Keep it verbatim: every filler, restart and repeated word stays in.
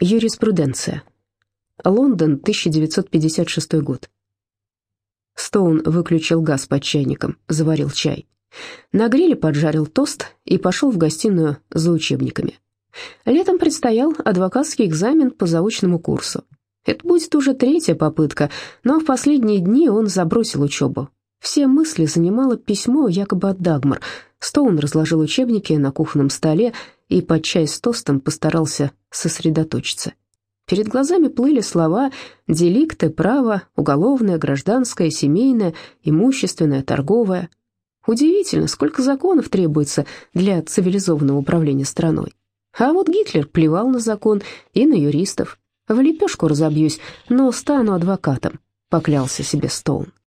Юриспруденция. Лондон, тысяча девятьсот пятьдесят шестой год. Стоун выключил газ под чайником, заварил чай. На гриле поджарил тост и пошел в гостиную за учебниками. Летом предстоял адвокатский экзамен по заочному курсу. Это будет уже третья попытка, но в последние дни он забросил учебу. Все мысли занимало письмо якобы от Дагмар. Стоун разложил учебники на кухонном столе и под чай с тостом постарался сосредоточиться. Перед глазами плыли слова: деликты, право, уголовное, гражданское, семейное, имущественное, торговое. Удивительно, сколько законов требуется для цивилизованного управления страной. А вот Гитлер плевал на закон и на юристов. «В лепешку разобьюсь, но стану адвокатом», — поклялся себе Стоун.